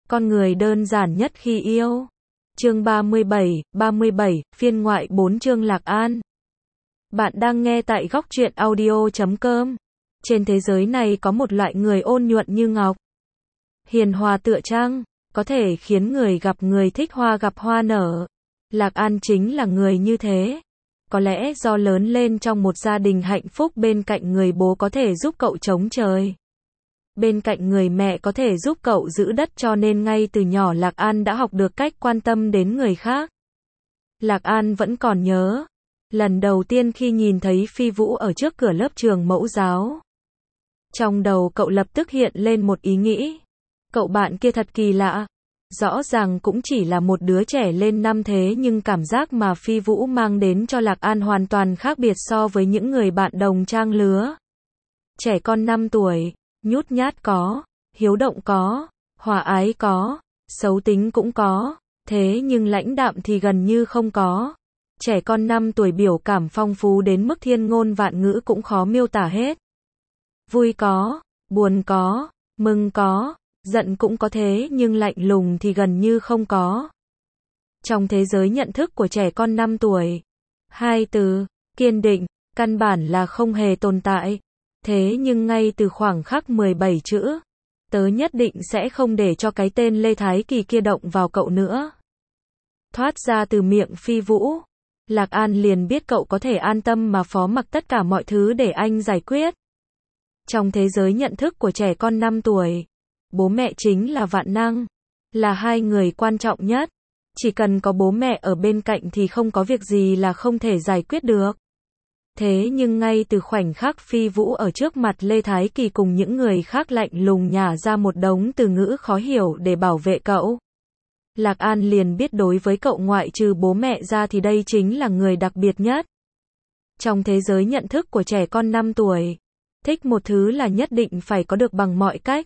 Con người đơn giản nhất khi yêu. Chương 37, phiên ngoại 4 chương Lạc An. Bạn đang nghe tại góc truyện audio.com. Trên thế giới này có một loại người ôn nhuận như ngọc, hiền hòa tựa trăng, có thể khiến người gặp người thích, hoa gặp hoa nở. Lạc An chính là người như thế. Có lẽ do lớn lên trong một gia đình hạnh phúc, bên cạnh người bố có thể giúp cậu chống trời, bên cạnh người mẹ có thể giúp cậu giữ đất, cho nên ngay từ nhỏ Lạc An đã học được cách quan tâm đến người khác. Lạc An vẫn còn nhớ lần đầu tiên khi nhìn thấy Phi Vũ ở trước cửa lớp trường mẫu giáo. Trong đầu cậu lập tức hiện lên một ý nghĩ. Cậu bạn kia thật kỳ lạ. Rõ ràng cũng chỉ là một đứa trẻ lên năm, thế nhưng cảm giác mà Phi Vũ mang đến cho Lạc An hoàn toàn khác biệt so với những người bạn đồng trang lứa. Trẻ con 5 tuổi, nhút nhát có, hiếu động có, hòa ái có, xấu tính cũng có, thế nhưng lãnh đạm thì gần như không có. Trẻ con 5 tuổi biểu cảm phong phú đến mức thiên ngôn vạn ngữ cũng khó miêu tả hết. Vui có, buồn có, mừng có, giận cũng có, thế nhưng lạnh lùng thì gần như không có. Trong thế giới nhận thức của trẻ con 5 tuổi, hai từ kiên định căn bản là không hề tồn tại. Thế nhưng ngay từ khoảng khắc 17 chữ, tớ nhất định sẽ không để cho cái tên Lê Thái Kỳ kia động vào cậu nữa, thoát ra từ miệng Phi Vũ, Lạc An liền biết cậu có thể an tâm mà phó mặc tất cả mọi thứ để anh giải quyết. Trong thế giới nhận thức của trẻ con 5 tuổi, bố mẹ chính là vạn năng, là hai người quan trọng nhất. Chỉ cần có bố mẹ ở bên cạnh thì không có việc gì là không thể giải quyết được. Thế nhưng ngay từ khoảnh khắc Phi Vũ ở trước mặt Lê Thái Kỳ cùng những người khác lạnh lùng nhả ra một đống từ ngữ khó hiểu để bảo vệ cậu, Lạc An liền biết đối với cậu ngoại trừ bố mẹ ra thì đây chính là người đặc biệt nhất. Trong thế giới nhận thức của trẻ con 5 tuổi, thích một thứ là nhất định phải có được bằng mọi cách.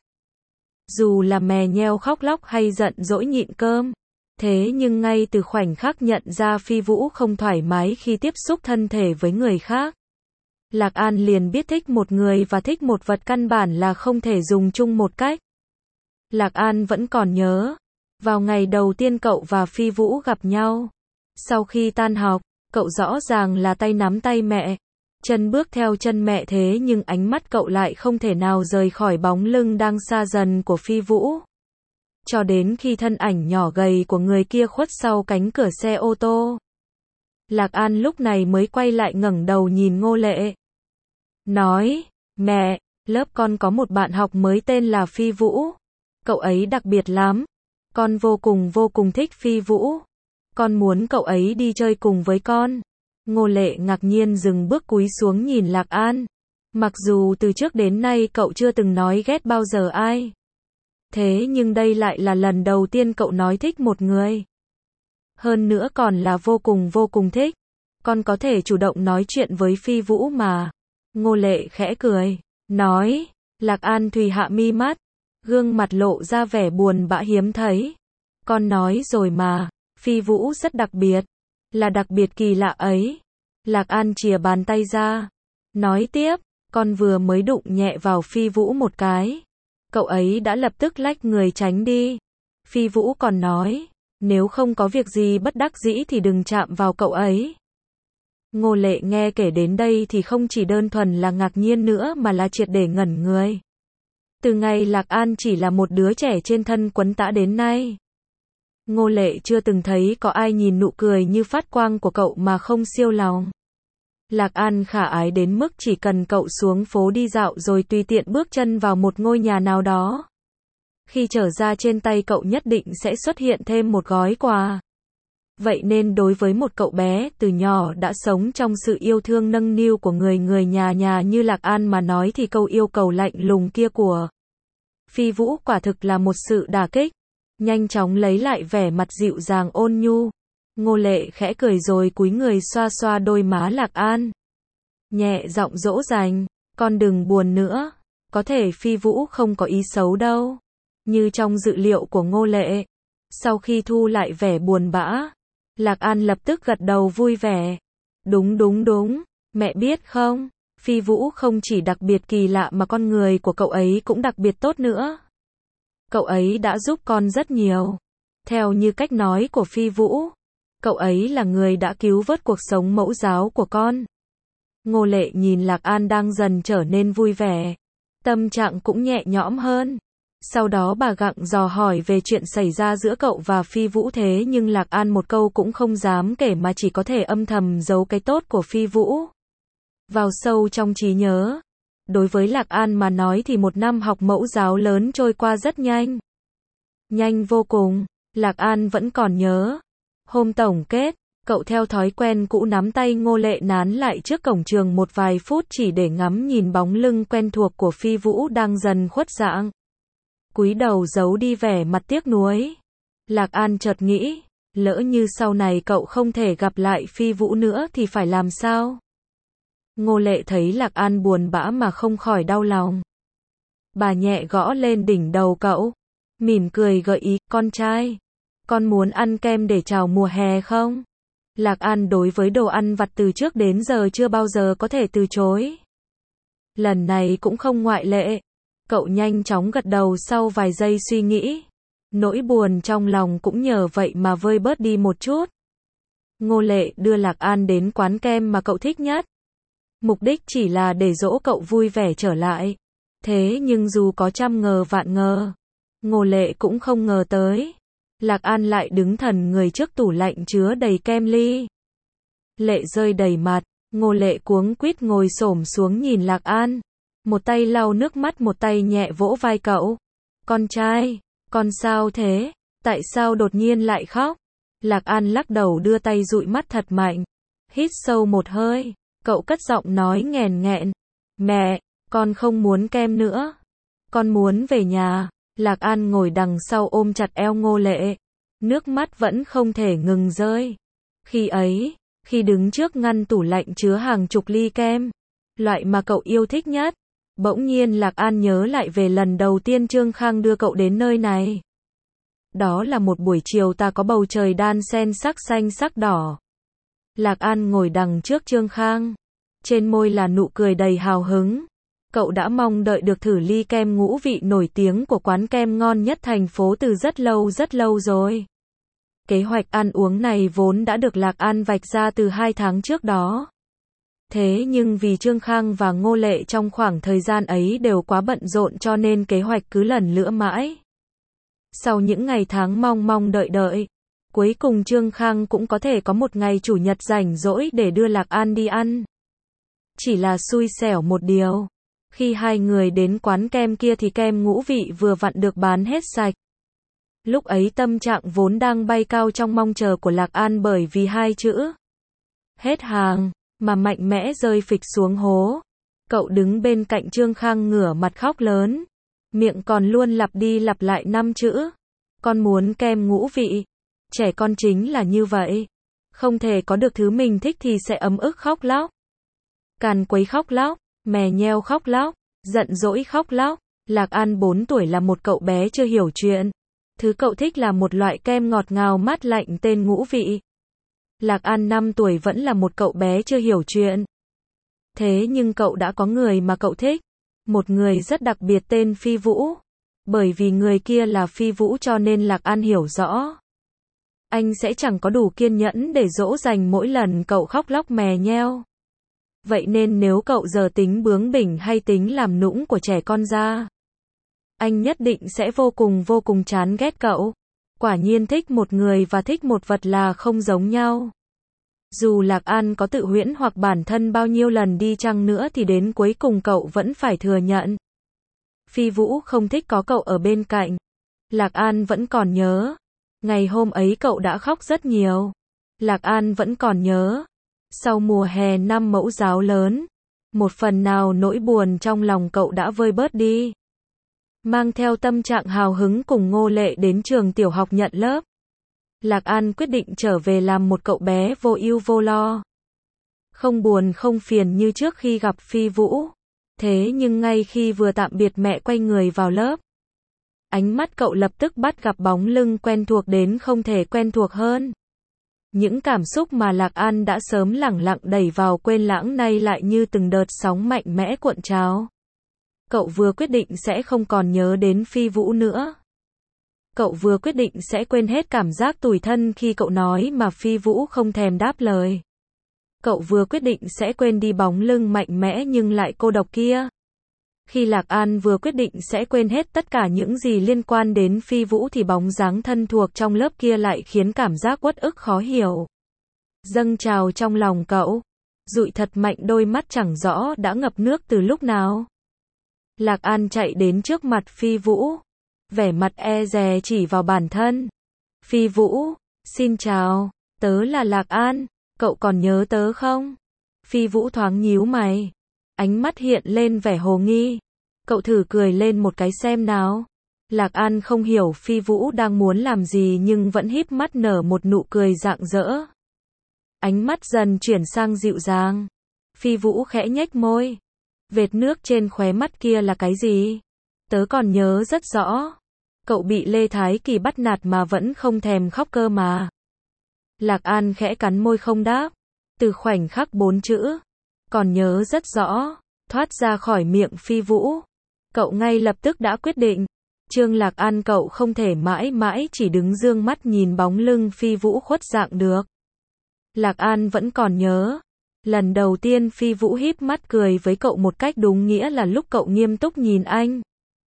Dù là mè nheo khóc lóc hay giận dỗi nhịn cơm. Thế nhưng ngay từ khoảnh khắc nhận ra Phi Vũ không thoải mái khi tiếp xúc thân thể với người khác, Lạc An liền biết thích một người và thích một vật căn bản là không thể dùng chung một cách. Lạc An vẫn còn nhớ, vào ngày đầu tiên cậu và Phi Vũ gặp nhau. Sau khi tan học, cậu rõ ràng là tay nắm tay mẹ, chân bước theo chân mẹ, thế nhưng ánh mắt cậu lại không thể nào rời khỏi bóng lưng đang xa dần của Phi Vũ. Cho đến khi thân ảnh nhỏ gầy của người kia khuất sau cánh cửa xe ô tô, Lạc An lúc này mới quay lại ngẩng đầu nhìn Ngô Lệ. Nói, mẹ, lớp con có một bạn học mới tên là Phi Vũ. Cậu ấy đặc biệt lắm. Con vô cùng thích Phi Vũ. Con muốn cậu ấy đi chơi cùng với con. Ngô Lệ ngạc nhiên dừng bước cúi xuống nhìn Lạc An. Mặc dù từ trước đến nay cậu chưa từng nói ghét bao giờ ai. Thế nhưng đây lại là lần đầu tiên cậu nói thích một người. Hơn nữa còn là vô cùng thích. Con có thể chủ động nói chuyện với Phi Vũ mà. Ngô Lệ khẽ cười, nói. Lạc An thùy hạ mi mắt, gương mặt lộ ra vẻ buồn bã hiếm thấy. Con nói rồi mà, Phi Vũ rất đặc biệt. Là đặc biệt kỳ lạ ấy. Lạc An chìa bàn tay ra, nói tiếp, con vừa mới đụng nhẹ vào Phi Vũ một cái. Cậu ấy đã lập tức lách người tránh đi. Phi Vũ còn nói, nếu không có việc gì bất đắc dĩ thì đừng chạm vào cậu ấy. Ngô Lệ nghe kể đến đây thì không chỉ đơn thuần là ngạc nhiên nữa mà là triệt để ngẩn người. Từ ngày Lạc An chỉ là một đứa trẻ trên thân quấn tã đến nay, Ngô Lệ chưa từng thấy có ai nhìn nụ cười như phát quang của cậu mà không siêu lòng. Lạc An khả ái đến mức chỉ cần cậu xuống phố đi dạo rồi tùy tiện bước chân vào một ngôi nhà nào đó, khi trở ra trên tay cậu nhất định sẽ xuất hiện thêm một gói quà. Vậy nên đối với một cậu bé từ nhỏ đã sống trong sự yêu thương nâng niu của người nhà như Lạc An mà nói thì câu yêu cầu lạnh lùng kia của Phi Vũ quả thực là một sự đả kích. Nhanh chóng lấy lại vẻ mặt dịu dàng ôn nhu, Ngô Lệ khẽ cười rồi cúi người xoa xoa đôi má Lạc An, nhẹ giọng dỗ dành, con đừng buồn nữa, có thể Phi Vũ không có ý xấu đâu. Như trong dự liệu của Ngô Lệ, sau khi thu lại vẻ buồn bã, Lạc An lập tức gật đầu vui vẻ. Đúng, mẹ biết không, Phi Vũ không chỉ đặc biệt kỳ lạ mà con người của cậu ấy cũng đặc biệt tốt nữa. Cậu ấy đã giúp con rất nhiều. Theo như cách nói của Phi Vũ, cậu ấy là người đã cứu vớt cuộc sống mẫu giáo của con. Ngô Lệ nhìn Lạc An đang dần trở nên vui vẻ. Tâm trạng cũng nhẹ nhõm hơn. Sau đó bà gặng dò hỏi về chuyện xảy ra giữa cậu và Phi Vũ, thế nhưng Lạc An một câu cũng không dám kể mà chỉ có thể âm thầm giấu cái tốt của Phi Vũ vào sâu trong trí nhớ. Đối với Lạc An mà nói thì một năm học mẫu giáo lớn trôi qua rất nhanh. Nhanh vô cùng. Lạc An vẫn còn nhớ. Hôm tổng kết, cậu theo thói quen cũ nắm tay Ngô Lệ nán lại trước cổng trường một vài phút chỉ để ngắm nhìn bóng lưng quen thuộc của Phi Vũ đang dần khuất dạng. Cúi đầu giấu đi vẻ mặt tiếc nuối. Lạc An chợt nghĩ, lỡ như sau này cậu không thể gặp lại Phi Vũ nữa thì phải làm sao? Ngô Lệ thấy Lạc An buồn bã mà không khỏi đau lòng. Bà nhẹ gõ lên đỉnh đầu cậu, mỉm cười gợi ý, con trai, con muốn ăn kem để chào mùa hè không? Lạc An đối với đồ ăn vặt từ trước đến giờ chưa bao giờ có thể từ chối. Lần này cũng không ngoại lệ. Cậu nhanh chóng gật đầu sau vài giây suy nghĩ. Nỗi buồn trong lòng cũng nhờ vậy mà vơi bớt đi một chút. Ngô Lệ đưa Lạc An đến quán kem mà cậu thích nhất. Mục đích chỉ là để dỗ cậu vui vẻ trở lại. Thế nhưng dù có trăm ngờ vạn ngờ, Ngô Lệ cũng không ngờ tới. Lạc An lại đứng thần người trước tủ lạnh chứa đầy kem ly. Lệ rơi đầy mặt, Ngô Lệ cuống quýt ngồi xổm xuống nhìn Lạc An. Một tay lau nước mắt, một tay nhẹ vỗ vai cậu. Con trai, con sao thế? Tại sao đột nhiên lại khóc? Lạc An lắc đầu đưa tay dụi mắt thật mạnh. Hít sâu một hơi, cậu cất giọng nói nghèn nghẹn. Mẹ, con không muốn kem nữa. Con muốn về nhà. Lạc An ngồi đằng sau ôm chặt eo Ngô Lệ. Nước mắt vẫn không thể ngừng rơi. Khi ấy, khi đứng trước ngăn tủ lạnh chứa hàng chục ly kem, loại mà cậu yêu thích nhất, bỗng nhiên Lạc An nhớ lại về lần đầu tiên Trương Khang đưa cậu đến nơi này. Đó là một buổi chiều ta có bầu trời đan xen sắc xanh sắc đỏ. Lạc An ngồi đằng trước Trương Khang. Trên môi là nụ cười đầy hào hứng. Cậu đã mong đợi được thử ly kem ngũ vị nổi tiếng của quán kem ngon nhất thành phố từ rất lâu rồi. Kế hoạch ăn uống này vốn đã được Lạc An vạch ra từ 2 tháng trước đó. Thế nhưng vì Trương Khang và Ngô Lệ trong khoảng thời gian ấy đều quá bận rộn cho nên kế hoạch cứ lần lữa mãi. Sau những ngày tháng mong đợi, cuối cùng Trương Khang cũng có thể có một ngày chủ nhật rảnh rỗi để đưa Lạc An đi ăn. Chỉ là xui xẻo một điều. Khi hai người đến quán kem kia thì kem ngũ vị vừa vặn được bán hết sạch. Lúc ấy tâm trạng vốn đang bay cao trong mong chờ của Lạc An bởi vì 2 chữ hết hàng mà mạnh mẽ rơi phịch xuống hố. Cậu đứng bên cạnh Trương Khang ngửa mặt khóc lớn, miệng còn luôn lặp đi lặp lại 5 chữ. Con muốn kem ngũ vị. Trẻ con chính là như vậy. Không thể có được thứ mình thích thì sẽ ấm ức khóc lóc. Càn quấy khóc lóc, mè nheo khóc lóc, giận dỗi khóc lóc. Lạc An 4 tuổi là một cậu bé chưa hiểu chuyện. Thứ cậu thích là một loại kem ngọt ngào mát lạnh tên ngũ vị. Lạc An 5 tuổi vẫn là một cậu bé chưa hiểu chuyện. Thế nhưng cậu đã có người mà cậu thích. Một người rất đặc biệt tên Phi Vũ. Bởi vì người kia là Phi Vũ cho nên Lạc An hiểu rõ. Anh sẽ chẳng có đủ kiên nhẫn để dỗ dành mỗi lần cậu khóc lóc mè nheo. Vậy nên nếu cậu giờ tính bướng bỉnh hay tính làm nũng của trẻ con ra, anh nhất định sẽ vô cùng chán ghét cậu. Quả nhiên thích một người và thích một vật là không giống nhau. Dù Lạc An có tự huyễn hoặc bản thân bao nhiêu lần đi chăng nữa thì đến cuối cùng cậu vẫn phải thừa nhận. Phi Vũ không thích có cậu ở bên cạnh. Lạc An vẫn còn nhớ. Ngày hôm ấy cậu đã khóc rất nhiều. Lạc An vẫn còn nhớ. Sau mùa hè năm mẫu giáo lớn, một phần nào nỗi buồn trong lòng cậu đã vơi bớt đi. Mang theo tâm trạng hào hứng cùng Ngô Lệ đến trường tiểu học nhận lớp. Lạc An quyết định trở về làm một cậu bé vô ưu vô lo. Không buồn không phiền như trước khi gặp Phi Vũ. Thế nhưng ngay khi vừa tạm biệt mẹ quay người vào lớp, ánh mắt cậu lập tức bắt gặp bóng lưng quen thuộc đến không thể quen thuộc hơn. Những cảm xúc mà Lạc An đã sớm lẳng lặng đẩy vào quên lãng nay lại như từng đợt sóng mạnh mẽ cuộn trào. Cậu vừa quyết định sẽ không còn nhớ đến Phi Vũ nữa. Cậu vừa quyết định sẽ quên hết cảm giác tủi thân khi cậu nói mà Phi Vũ không thèm đáp lời. Cậu vừa quyết định sẽ quên đi bóng lưng mạnh mẽ nhưng lại cô độc kia. Khi Lạc An vừa quyết định sẽ quên hết tất cả những gì liên quan đến Phi Vũ thì bóng dáng thân thuộc trong lớp kia lại khiến cảm giác uất ức khó hiểu dâng trào trong lòng cậu. Dụi thật mạnh, đôi mắt chẳng rõ đã ngập nước từ lúc nào. Lạc An chạy đến trước mặt Phi Vũ, vẻ mặt e dè chỉ vào bản thân. Phi Vũ, xin chào, tớ là Lạc An, cậu còn nhớ tớ không? Phi Vũ thoáng nhíu mày, ánh mắt hiện lên vẻ hồ nghi. Cậu thử cười lên một cái xem nào. Lạc An không hiểu Phi Vũ đang muốn làm gì nhưng vẫn híp mắt nở một nụ cười rạng rỡ. Ánh mắt dần chuyển sang dịu dàng. Phi Vũ khẽ nhếch môi. Vệt nước trên khóe mắt kia là cái gì? Tớ còn nhớ rất rõ. Cậu bị Lê Thái Kỳ bắt nạt mà vẫn không thèm khóc cơ mà. Lạc An khẽ cắn môi không đáp. Từ khoảnh khắc 4 chữ còn nhớ rất rõ thoát ra khỏi miệng Phi Vũ, cậu ngay lập tức đã quyết định. Trương Lạc An, cậu không thể mãi mãi chỉ đứng dương mắt nhìn bóng lưng Phi Vũ khuất dạng được. Lạc An vẫn còn nhớ, lần đầu tiên Phi Vũ híp mắt cười với cậu một cách đúng nghĩa là lúc cậu nghiêm túc nhìn anh.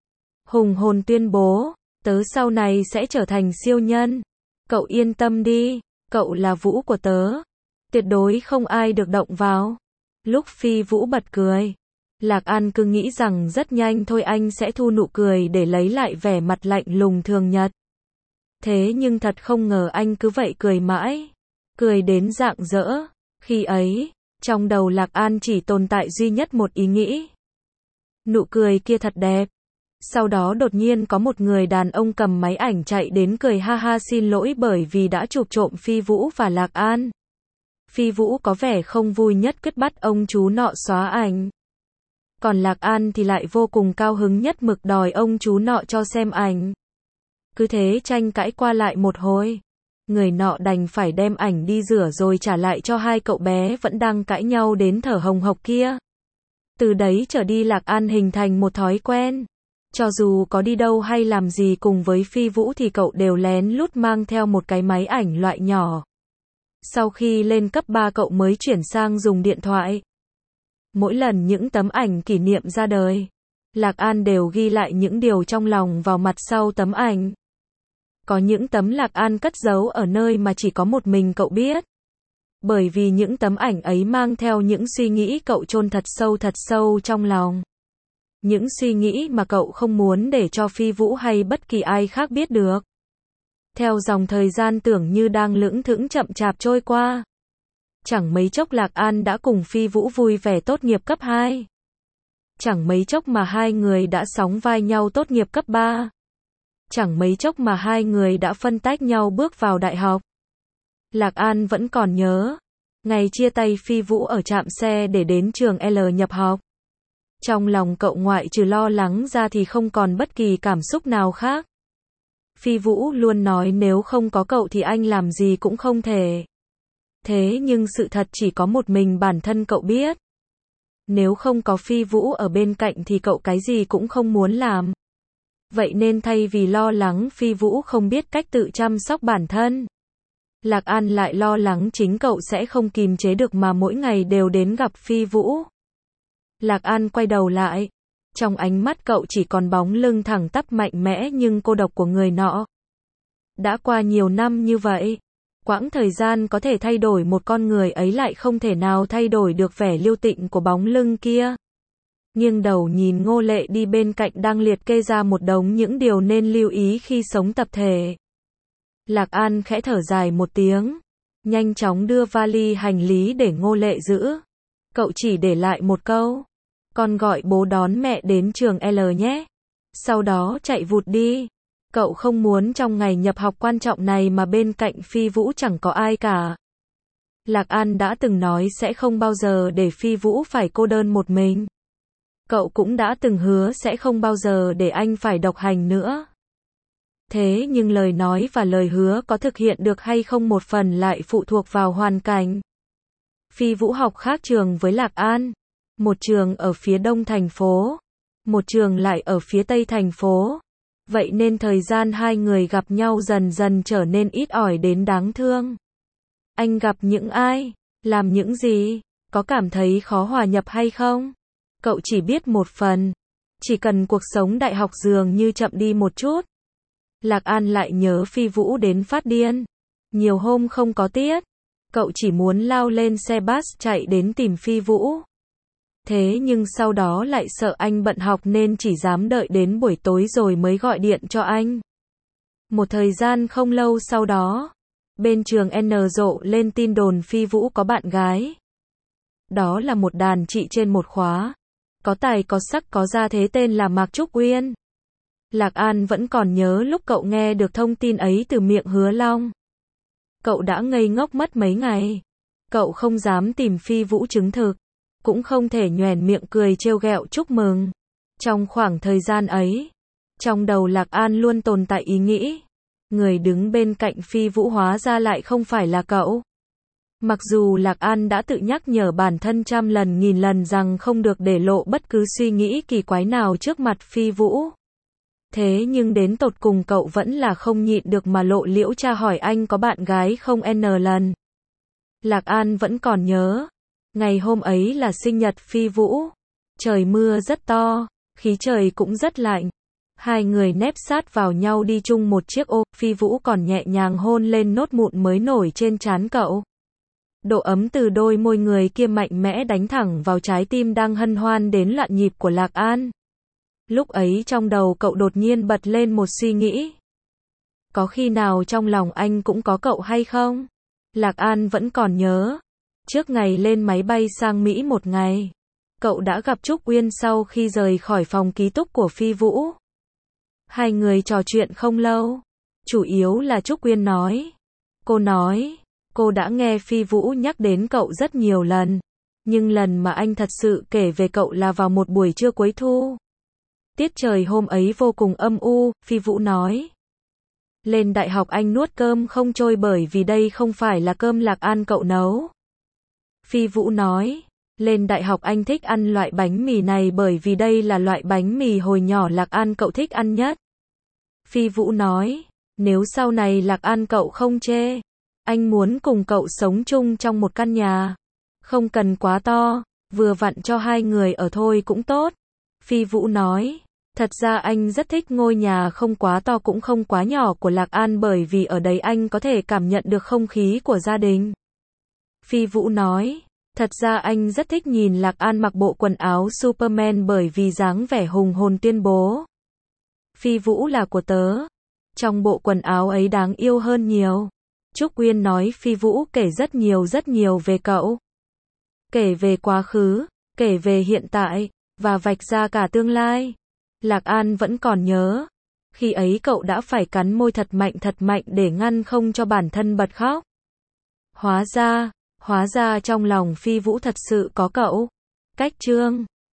Hùng hồn tuyên bố, tớ sau này sẽ trở thành siêu nhân. Cậu yên tâm đi, cậu là Vũ của tớ. Tuyệt đối không ai được động vào. Lúc Phi Vũ bật cười, Lạc An cứ nghĩ rằng rất nhanh thôi anh sẽ thu nụ cười để lấy lại vẻ mặt lạnh lùng thường nhật. Thế nhưng thật không ngờ anh cứ vậy cười mãi, cười đến rạng rỡ. Khi ấy, trong đầu Lạc An chỉ tồn tại duy nhất một ý nghĩ. Nụ cười kia thật đẹp. Sau đó đột nhiên có một người đàn ông cầm máy ảnh chạy đến cười ha ha xin lỗi bởi vì đã chụp trộm Phi Vũ và Lạc An. Phi Vũ có vẻ không vui nhất quyết bắt ông chú nọ xóa ảnh. Còn Lạc An thì lại vô cùng cao hứng nhất mực đòi ông chú nọ cho xem ảnh. Cứ thế tranh cãi qua lại một hồi. Người nọ đành phải đem ảnh đi rửa rồi trả lại cho hai cậu bé vẫn đang cãi nhau đến thở hồng hộc kia. Từ đấy trở đi Lạc An hình thành một thói quen. Cho dù có đi đâu hay làm gì cùng với Phi Vũ thì cậu đều lén lút mang theo một cái máy ảnh loại nhỏ. Sau khi lên cấp 3 cậu mới chuyển sang dùng điện thoại. Mỗi lần những tấm ảnh kỷ niệm ra đời, Lạc An đều ghi lại những điều trong lòng vào mặt sau tấm ảnh. Có những tấm Lạc An cất giấu ở nơi mà chỉ có một mình cậu biết. Bởi vì những tấm ảnh ấy mang theo những suy nghĩ cậu chôn thật sâu trong lòng. Những suy nghĩ mà cậu không muốn để cho Phi Vũ hay bất kỳ ai khác biết được. Theo dòng thời gian tưởng như đang lững thững chậm chạp trôi qua. Chẳng mấy chốc Lạc An đã cùng Phi Vũ vui vẻ tốt nghiệp cấp 2. Chẳng mấy chốc mà hai người đã sóng vai nhau tốt nghiệp cấp 3. Chẳng mấy chốc mà hai người đã phân tách nhau bước vào đại học. Lạc An vẫn còn nhớ, ngày chia tay Phi Vũ ở trạm xe để đến trường L nhập học. Trong lòng cậu ngoại trừ lo lắng ra thì không còn bất kỳ cảm xúc nào khác. Phi Vũ luôn nói nếu không có cậu thì anh làm gì cũng không thể. Thế nhưng sự thật chỉ có một mình bản thân cậu biết. Nếu không có Phi Vũ ở bên cạnh thì cậu cái gì cũng không muốn làm. Vậy nên thay vì lo lắng Phi Vũ không biết cách tự chăm sóc bản thân, Lạc An lại lo lắng chính cậu sẽ không kìm chế được mà mỗi ngày đều đến gặp Phi Vũ. Lạc An quay đầu lại. Trong ánh mắt cậu chỉ còn bóng lưng thẳng tắp mạnh mẽ nhưng cô độc của người nọ. Đã qua nhiều năm như vậy, quãng thời gian có thể thay đổi một con người ấy lại không thể nào thay đổi được vẻ lưu tịnh của bóng lưng kia. Nghiêng đầu nhìn Ngô Lệ đi bên cạnh đang liệt kê ra một đống những điều nên lưu ý khi sống tập thể. Lạc An khẽ thở dài một tiếng, nhanh chóng đưa vali hành lý để Ngô Lệ giữ. Cậu chỉ để lại một câu, con gọi bố đón mẹ đến trường L nhé. Sau đó chạy vụt đi. Cậu không muốn trong ngày nhập học quan trọng này mà bên cạnh Phi Vũ chẳng có ai cả. Lạc An đã từng nói sẽ không bao giờ để Phi Vũ phải cô đơn một mình. Cậu cũng đã từng hứa sẽ không bao giờ để anh phải độc hành nữa. Thế nhưng lời nói và lời hứa có thực hiện được hay không một phần lại phụ thuộc vào hoàn cảnh. Phi Vũ học khác trường với Lạc An. Một trường ở phía đông thành phố, một trường lại ở phía tây thành phố. Vậy nên thời gian hai người gặp nhau dần dần trở nên ít ỏi đến đáng thương. Anh gặp những ai? Làm những gì? Có cảm thấy khó hòa nhập hay không? Cậu chỉ biết một phần. Chỉ cần cuộc sống đại học dường như chậm đi một chút. Lạc An lại nhớ Phi Vũ đến phát điên. Nhiều hôm không có tiết. Cậu chỉ muốn lao lên xe bus chạy đến tìm Phi Vũ. Thế nhưng sau đó lại sợ anh bận học nên chỉ dám đợi đến buổi tối rồi mới gọi điện cho anh. Một thời gian không lâu sau đó, bên trường N rộ lên tin đồn Phi Vũ có bạn gái. Đó là một đàn chị trên một khóa. Có tài có sắc có gia thế tên là Mạc Trúc Uyên. Lạc An vẫn còn nhớ lúc cậu nghe được thông tin ấy từ miệng Hứa Long. Cậu đã ngây ngốc mất mấy ngày. Cậu không dám tìm Phi Vũ chứng thực. Cũng không thể nhoẻn miệng cười trêu ghẹo chúc mừng. Trong khoảng thời gian ấy, trong đầu Lạc An luôn tồn tại ý nghĩ. Người đứng bên cạnh Phi Vũ hóa ra lại không phải là cậu. Mặc dù Lạc An đã tự nhắc nhở bản thân trăm lần nghìn lần rằng không được để lộ bất cứ suy nghĩ kỳ quái nào trước mặt Phi Vũ. Thế nhưng đến tột cùng cậu vẫn là không nhịn được mà lộ liễu tra hỏi anh có bạn gái không n lần. Lạc An vẫn còn nhớ. Ngày hôm ấy là sinh nhật Phi Vũ. Trời mưa rất to, khí trời cũng rất lạnh. Hai người nép sát vào nhau đi chung một chiếc ô, Phi Vũ còn nhẹ nhàng hôn lên nốt mụn mới nổi trên trán cậu. Độ ấm từ đôi môi người kia mạnh mẽ đánh thẳng vào trái tim đang hân hoan đến loạn nhịp của Lạc An. Lúc ấy trong đầu cậu đột nhiên bật lên một suy nghĩ. Có khi nào trong lòng anh cũng có cậu hay không? Lạc An vẫn còn nhớ. Trước ngày lên máy bay sang Mỹ một ngày, cậu đã gặp Trúc Uyên sau khi rời khỏi phòng ký túc của Phi Vũ. Hai người trò chuyện không lâu. Chủ yếu là Trúc Uyên nói. Cô đã nghe Phi Vũ nhắc đến cậu rất nhiều lần. Nhưng lần mà anh thật sự kể về cậu là vào một buổi trưa cuối thu. Tiết trời hôm ấy vô cùng âm u, Phi Vũ nói. Lên đại học anh nuốt cơm không trôi bởi vì đây không phải là cơm Lạc An cậu nấu. Phi Vũ nói. Lên đại học anh thích ăn loại bánh mì này bởi vì đây là loại bánh mì hồi nhỏ Lạc An cậu thích ăn nhất. Phi Vũ nói. Nếu sau này Lạc An cậu không chê, anh muốn cùng cậu sống chung trong một căn nhà. Không cần quá to, vừa vặn cho hai người ở thôi cũng tốt. Phi Vũ nói. Thật ra anh rất thích ngôi nhà không quá to cũng không quá nhỏ của Lạc An bởi vì ở đấy anh có thể cảm nhận được không khí của gia đình. Phi Vũ nói. Thật ra anh rất thích nhìn Lạc An mặc bộ quần áo Superman bởi vì dáng vẻ hùng hồn tuyên bố. Phi Vũ là của tớ. Trong bộ quần áo ấy đáng yêu hơn nhiều. Trúc Uyên nói Phi Vũ kể rất nhiều về cậu. Kể về quá khứ, kể về hiện tại, và vạch ra cả tương lai. Lạc An vẫn còn nhớ. Khi ấy cậu đã phải cắn môi thật mạnh để ngăn không cho bản thân bật khóc. Hóa ra trong lòng Phi Vũ thật sự có cậu. Cách chương